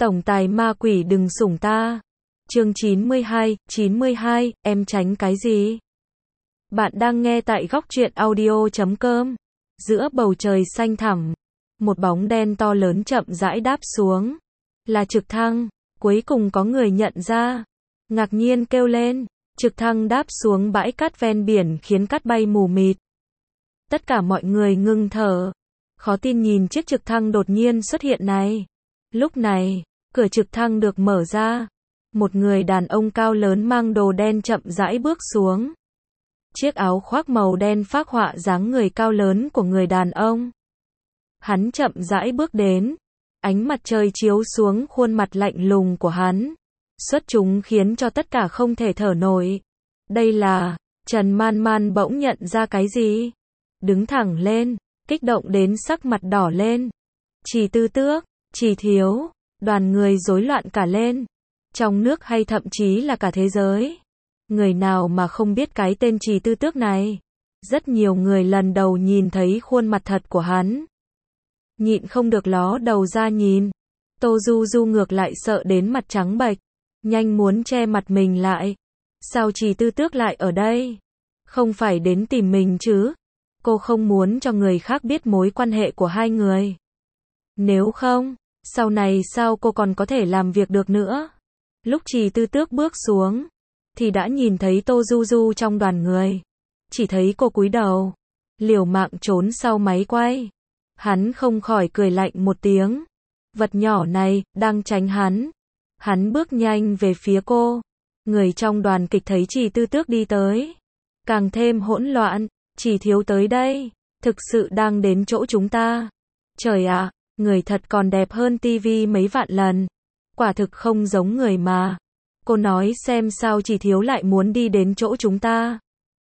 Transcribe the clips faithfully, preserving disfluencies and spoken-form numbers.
Tổng tài ma quỷ đừng sủng ta. Chương chín mươi hai, chín mươi hai, em tránh cái gì? Bạn đang nghe tại góc truyện audio chấm com. Giữa bầu trời xanh thẳm, một bóng đen to lớn chậm rãi đáp xuống. Là trực thăng. Cuối cùng có người nhận ra. Ngạc nhiên kêu lên. Trực thăng đáp xuống bãi cát ven biển khiến cát bay mù mịt. Tất cả mọi người ngưng thở. Khó tin nhìn chiếc trực thăng đột nhiên xuất hiện này. Lúc này, cửa trực thăng được mở ra. Một người đàn ông cao lớn mang đồ đen chậm rãi bước xuống. Chiếc áo khoác màu đen phác họa dáng người cao lớn của người đàn ông. Hắn chậm rãi bước đến. Ánh mặt trời chiếu xuống khuôn mặt lạnh lùng của hắn. Xuất chúng khiến cho tất cả không thể thở nổi. Đây là... Trần Man Man bỗng nhận ra cái gì? Đứng thẳng lên, kích động đến sắc mặt đỏ lên. Trì Tư Tước, Trì Thiếu, đoàn người rối loạn cả lên. Trong nước hay thậm chí là cả thế giới. Người nào mà không biết cái tên Trì Tư Tước này? Rất nhiều người lần đầu nhìn thấy khuôn mặt thật của hắn. Nhịn không được ló đầu ra nhìn. Tô Du Du ngược lại sợ đến mặt trắng bệch. Nhanh muốn che mặt mình lại. Sao Trì Tư Tước lại ở đây? Không phải đến tìm mình chứ? Cô không muốn cho người khác biết mối quan hệ của hai người. Nếu không, sau này sao cô còn có thể làm việc được nữa? Lúc Trì Tư Tước bước xuống, thì đã nhìn thấy Tô Du Du trong đoàn người. Chỉ thấy cô cúi đầu, liều mạng trốn sau máy quay. Hắn không khỏi cười lạnh một tiếng. Vật nhỏ này, đang tránh hắn. Hắn bước nhanh về phía cô. Người trong đoàn kịch thấy Trì Tư Tước đi tới. Càng thêm hỗn loạn. Trì Thiếu tới đây. Thực sự đang đến chỗ chúng ta. Trời ạ, người thật còn đẹp hơn tivi mấy vạn lần. Quả thực không giống người mà. Cô nói xem sao Trì Thiếu lại muốn đi đến chỗ chúng ta.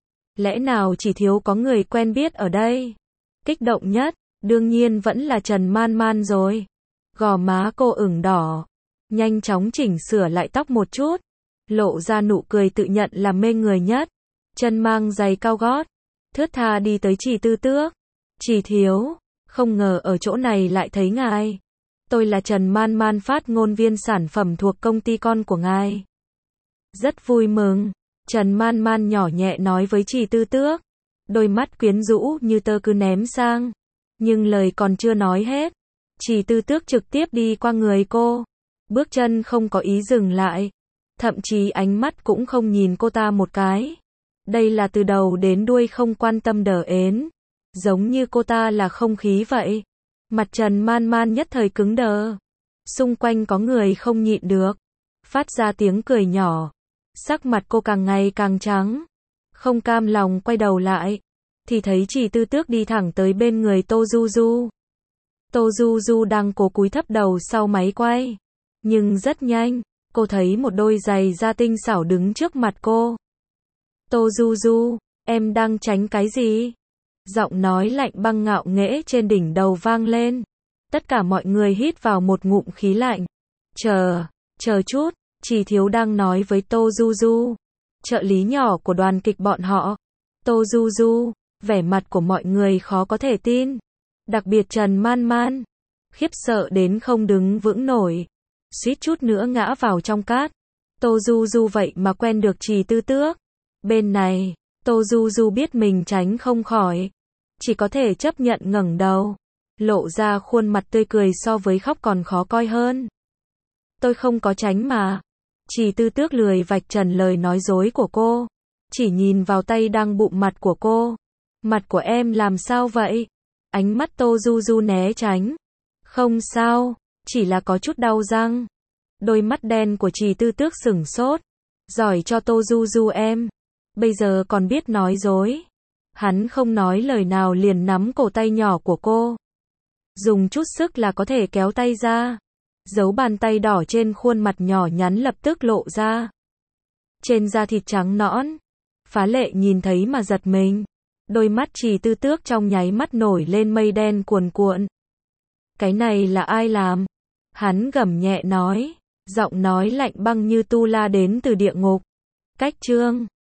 Lẽ nào Trì Thiếu có người quen biết ở đây? Kích động nhất, đương nhiên vẫn là Trần Man Man rồi. Gò má cô ửng đỏ. Nhanh chóng chỉnh sửa lại tóc một chút. Lộ ra nụ cười tự nhận là mê người nhất. Chân mang giày cao gót. Thướt tha đi tới Trì Tư Tước. Trì Thiếu, không ngờ ở chỗ này lại thấy ngài. Tôi là Trần Man Man, phát ngôn viên sản phẩm thuộc công ty con của ngài. Rất vui mừng. Trần Man Man nhỏ nhẹ nói với Trì Tư Tước. Đôi mắt quyến rũ như tơ cứ ném sang. Nhưng lời còn chưa nói hết. Trì Tư Tước trực tiếp đi qua người cô. Bước chân không có ý dừng lại. Thậm chí ánh mắt cũng không nhìn cô ta một cái. Đây là từ đầu đến đuôi không quan tâm đờ ến. Giống như cô ta là không khí vậy. Mặt Trần Man Man nhất thời cứng đờ. Xung quanh có người không nhịn được. Phát ra tiếng cười nhỏ. Sắc mặt cô càng ngày càng trắng. Không cam lòng quay đầu lại. Thì thấy Trì Tư Tước đi thẳng tới bên người Tô Du Du. Tô Du Du đang cố cúi thấp đầu sau máy quay. Nhưng rất nhanh, cô thấy một đôi giày da tinh xảo đứng trước mặt cô. Tô Du Du, em đang tránh cái gì? Giọng nói lạnh băng ngạo nghễ trên đỉnh đầu vang lên. Tất cả mọi người hít vào một ngụm khí lạnh. Chờ, chờ chút, Trì Thiếu đang nói với Tô Du Du. Trợ lý nhỏ của đoàn kịch bọn họ. Tô Du Du, vẻ mặt của mọi người khó có thể tin. Đặc biệt Trần Man Man. Khiếp sợ đến không đứng vững nổi. Suýt chút nữa ngã vào trong cát. Tô Du Du vậy mà quen được Trì Tư Tước. Bên này, Tô Du Du biết mình tránh không khỏi. Chỉ có thể chấp nhận ngẩng đầu. Lộ ra khuôn mặt tươi cười so với khóc còn khó coi hơn. Tôi không có tránh mà. Trì Tư Tước lười vạch trần lời nói dối của cô. Chỉ nhìn vào tay đang bụm mặt của cô. Mặt của em làm sao vậy? Ánh mắt Tô Du Du né tránh. Không sao, chỉ là có chút đau răng. Đôi mắt đen của Trì Tư Tước sửng sốt. Giỏi cho Tô Du Du em. Bây giờ còn biết nói dối. Hắn không nói lời nào liền nắm cổ tay nhỏ của cô. Dùng chút sức là có thể kéo tay ra. Dấu bàn tay đỏ trên khuôn mặt nhỏ nhắn lập tức lộ ra. Trên da thịt trắng nõn. Phá lệ nhìn thấy mà giật mình. Đôi mắt Trì Tư Tước trong nháy mắt nổi lên mây đen cuồn cuộn. Cái này là ai làm? Hắn gầm nhẹ nói. Giọng nói lạnh băng như tu la đến từ địa ngục. Cách chương